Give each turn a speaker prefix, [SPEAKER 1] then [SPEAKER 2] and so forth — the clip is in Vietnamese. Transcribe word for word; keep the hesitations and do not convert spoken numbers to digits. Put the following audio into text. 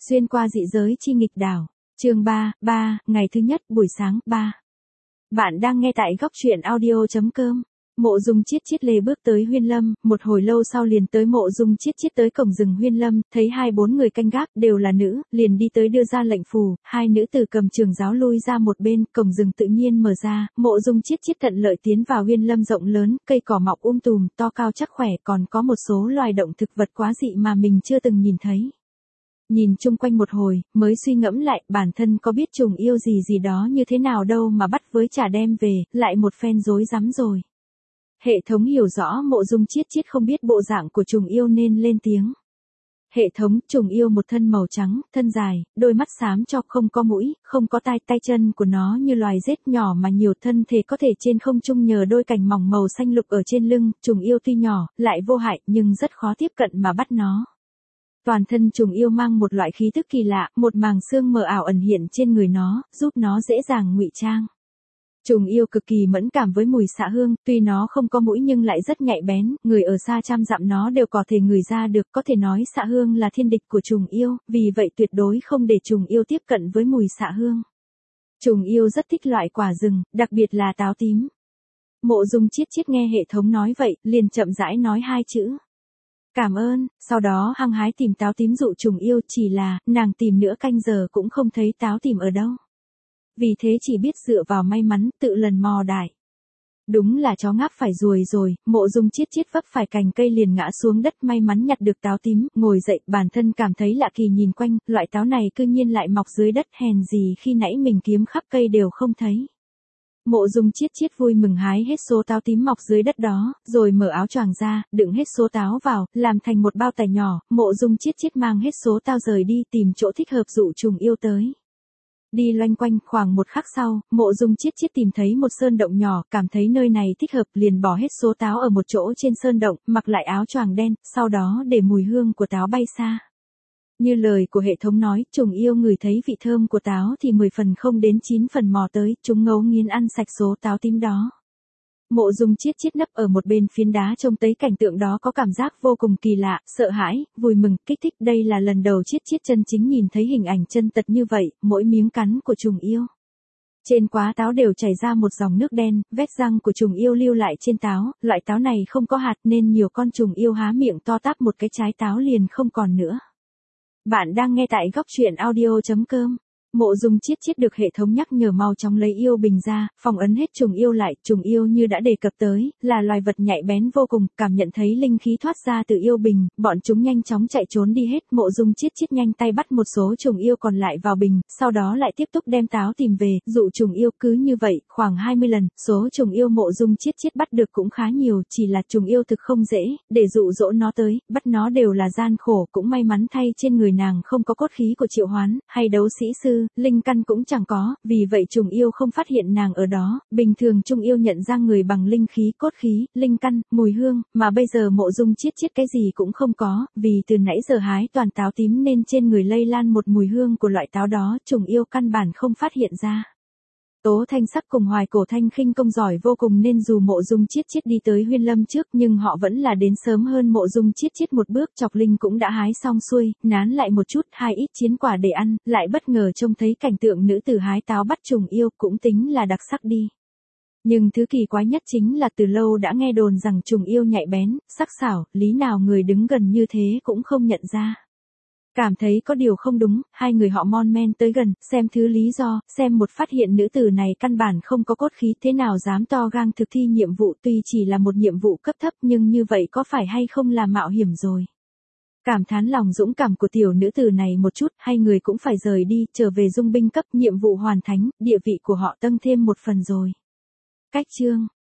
[SPEAKER 1] Xuyên qua dị giới chi nghịch đảo. Chương ba, ba, ngày thứ nhất, buổi sáng, ba. Bạn đang nghe tại góc truyện audio chấm com. Mộ Dung Chiết Chiết lê bước tới Huyên Lâm, một hồi lâu sau liền tới Mộ Dung Chiết Chiết tới cổng rừng Huyên Lâm, thấy hai bốn người canh gác đều là nữ, liền đi tới đưa ra lệnh phù, hai nữ tử cầm trường giáo lui ra một bên, cổng rừng tự nhiên mở ra, Mộ Dung Chiết Chiết tận lợi tiến vào Huyên Lâm rộng lớn, cây cỏ mọc um tùm, to cao chắc khỏe, còn có một số loài động thực vật quá dị mà mình chưa từng nhìn thấy. Nhìn chung quanh một hồi, mới suy ngẫm lại, bản thân có biết trùng yêu gì gì đó như thế nào đâu mà bắt với trả đem về, lại một phen rối rắm rồi. Hệ thống hiểu rõ Mộ Dung Chiết Chiết không biết bộ dạng của trùng yêu nên lên tiếng. Hệ thống, trùng yêu một thân màu trắng, thân dài, đôi mắt xám cho, không có mũi, không có tai, tay chân của nó như loài rết nhỏ mà nhiều, thân thể có thể trên không trung nhờ đôi cành mỏng màu xanh lục ở trên lưng, trùng yêu tuy nhỏ, lại vô hại, nhưng rất khó tiếp cận mà bắt nó. Toàn thân trùng yêu mang một loại khí tức kỳ lạ, một màng xương mờ ảo ẩn hiện trên người nó, giúp nó dễ dàng ngụy trang. Trùng yêu cực kỳ mẫn cảm với mùi xạ hương, tuy nó không có mũi nhưng lại rất nhạy bén, người ở xa trăm dặm nó đều có thể ngửi ra được, có thể nói xạ hương là thiên địch của trùng yêu, vì vậy tuyệt đối không để trùng yêu tiếp cận với mùi xạ hương. Trùng yêu rất thích loại quả rừng, đặc biệt là táo tím. Mộ Dung Chiết Chiết nghe hệ thống nói vậy, liền chậm rãi nói hai chữ. Cảm ơn, sau đó hăng hái tìm táo tím dụ trùng yêu, chỉ là, nàng tìm nửa canh giờ cũng không thấy táo tím ở đâu. Vì thế chỉ biết dựa vào may mắn, tự lần mò đại. Đúng là chó ngáp phải ruồi rồi, Mộ Dung Chiết Chiết vấp phải cành cây liền ngã xuống đất, may mắn nhặt được táo tím, ngồi dậy, bản thân cảm thấy lạ kỳ nhìn quanh, loại táo này cư nhiên lại mọc dưới đất, hèn gì khi nãy mình kiếm khắp cây đều không thấy. Mộ Dung Chiết Chiết vui mừng hái hết số táo tím mọc dưới đất đó, rồi mở áo choàng ra, đựng hết số táo vào, làm thành một bao tải nhỏ, Mộ Dung Chiết Chiết mang hết số táo rời đi, tìm chỗ thích hợp dụ trùng yêu tới. Đi loanh quanh, khoảng một khắc sau, Mộ Dung Chiết Chiết tìm thấy một sơn động nhỏ, cảm thấy nơi này thích hợp, liền bỏ hết số táo ở một chỗ trên sơn động, mặc lại áo choàng đen, sau đó để mùi hương của táo bay xa. Như lời của hệ thống nói, trùng yêu ngửi thấy vị thơm của táo thì mười phần không đến chín phần mò tới, chúng ngấu nghiến ăn sạch số táo tím đó. Mộ Dung Chiết Chiết nấp ở một bên phiến đá trông thấy cảnh tượng đó có cảm giác vô cùng kỳ lạ, sợ hãi, vui mừng, kích thích, đây là lần đầu Chiết Chiết chân chính nhìn thấy hình ảnh chân thật như vậy, mỗi miếng cắn của trùng yêu. Trên quá táo đều chảy ra một dòng nước đen, vết răng của trùng yêu lưu lại trên táo, loại táo này không có hạt nên nhiều con trùng yêu há miệng to táp một cái trái táo liền không còn nữa. Bạn đang nghe tại góc truyện audio chấm com. Mộ Dung Chiết Chiết được hệ thống nhắc nhở mau chóng lấy yêu bình ra, phong ấn hết trùng yêu lại, trùng yêu như đã đề cập tới, là loài vật nhạy bén vô cùng, cảm nhận thấy linh khí thoát ra từ yêu bình, bọn chúng nhanh chóng chạy trốn đi hết, Mộ Dung Chiết Chiết nhanh tay bắt một số trùng yêu còn lại vào bình, sau đó lại tiếp tục đem táo tìm về, dụ trùng yêu, cứ như vậy, khoảng hai mươi lần, số trùng yêu Mộ Dung Chiết Chiết bắt được cũng khá nhiều, chỉ là trùng yêu thực không dễ, để dụ dỗ nó tới, bắt nó đều là gian khổ, cũng may mắn thay trên người nàng không có cốt khí của triệu hoán, hay đấu sĩ sư. Linh căn cũng chẳng có, vì vậy trùng yêu không phát hiện nàng ở đó, bình thường trùng yêu nhận ra người bằng linh khí, cốt khí, linh căn, mùi hương, mà bây giờ Mộ Dung Chiết Chiết cái gì cũng không có, vì từ nãy giờ hái toàn táo tím nên trên người lây lan một mùi hương của loại táo đó, trùng yêu căn bản không phát hiện ra. Tố Thanh Sắc cùng Hoài Cổ Thanh khinh công giỏi vô cùng nên dù Mộ Dung Chiết Chiết đi tới Huyên Lâm trước nhưng họ vẫn là đến sớm hơn Mộ Dung Chiết Chiết một bước, Chọc Linh cũng đã hái xong xuôi, nán lại một chút, hai ít chiến quả để ăn, lại bất ngờ trông thấy cảnh tượng nữ tử hái táo bắt trùng yêu, cũng tính là đặc sắc đi. Nhưng thứ kỳ quái nhất chính là từ lâu đã nghe đồn rằng trùng yêu nhạy bén, sắc sảo, lý nào người đứng gần như thế cũng không nhận ra. Cảm thấy có điều không đúng, hai người họ mon men tới gần, xem thứ lý do, xem một phát hiện nữ tử này căn bản không có cốt khí, thế nào dám to gang thực thi nhiệm vụ, tuy chỉ là một nhiệm vụ cấp thấp nhưng như vậy có phải hay không là mạo hiểm rồi. Cảm thán lòng dũng cảm của tiểu nữ tử này một chút, hai người cũng phải rời đi, trở về dung binh cấp, nhiệm vụ hoàn thành, địa vị của họ tăng thêm một phần rồi. Cách chương